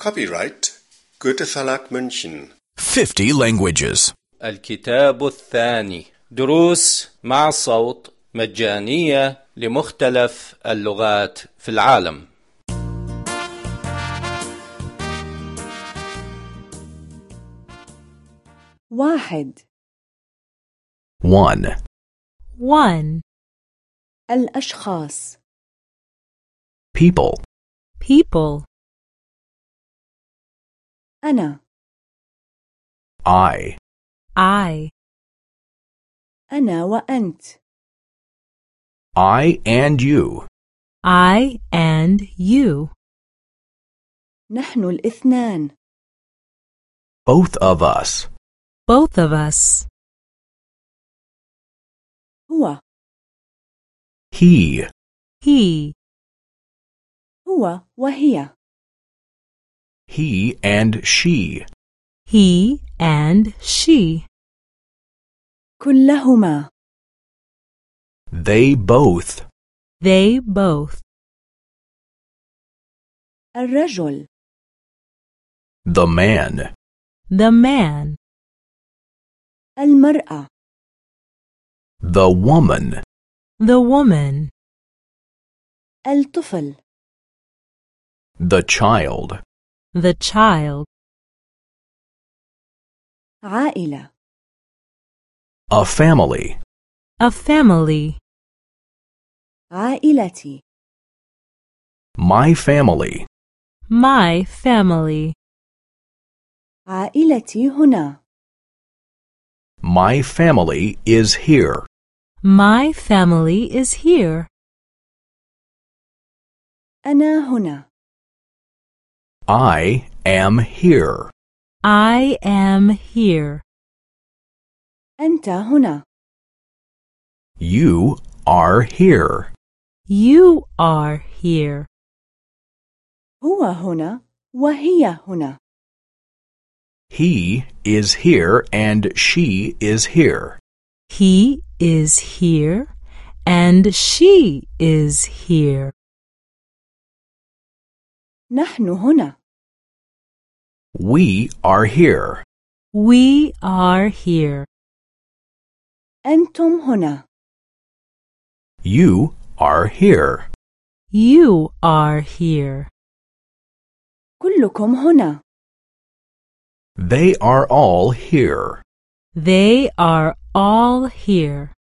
Copyright Goethe Verlag München. 50 languages. الكتاب الثاني دروس مع الصوت مجانية لمختلف اللغات في العالم. واحد 1. الأشخاص People. أنا I. أنا وأنت I and you. نحن الاثنان Both of us. هو He. هو وهي He and she. كلهما They both. الرجل The man. المرأة The woman. الطفل The child. عائلة A family. عائلتي My family. عائلتي هنا My family is here. أنا هنا I am here. أنت هنا You are here. هو هنا وهي هنا He is here and she is here. نحن هنا We are here. أنتم هنا You are here. كلكم هنا They are all here.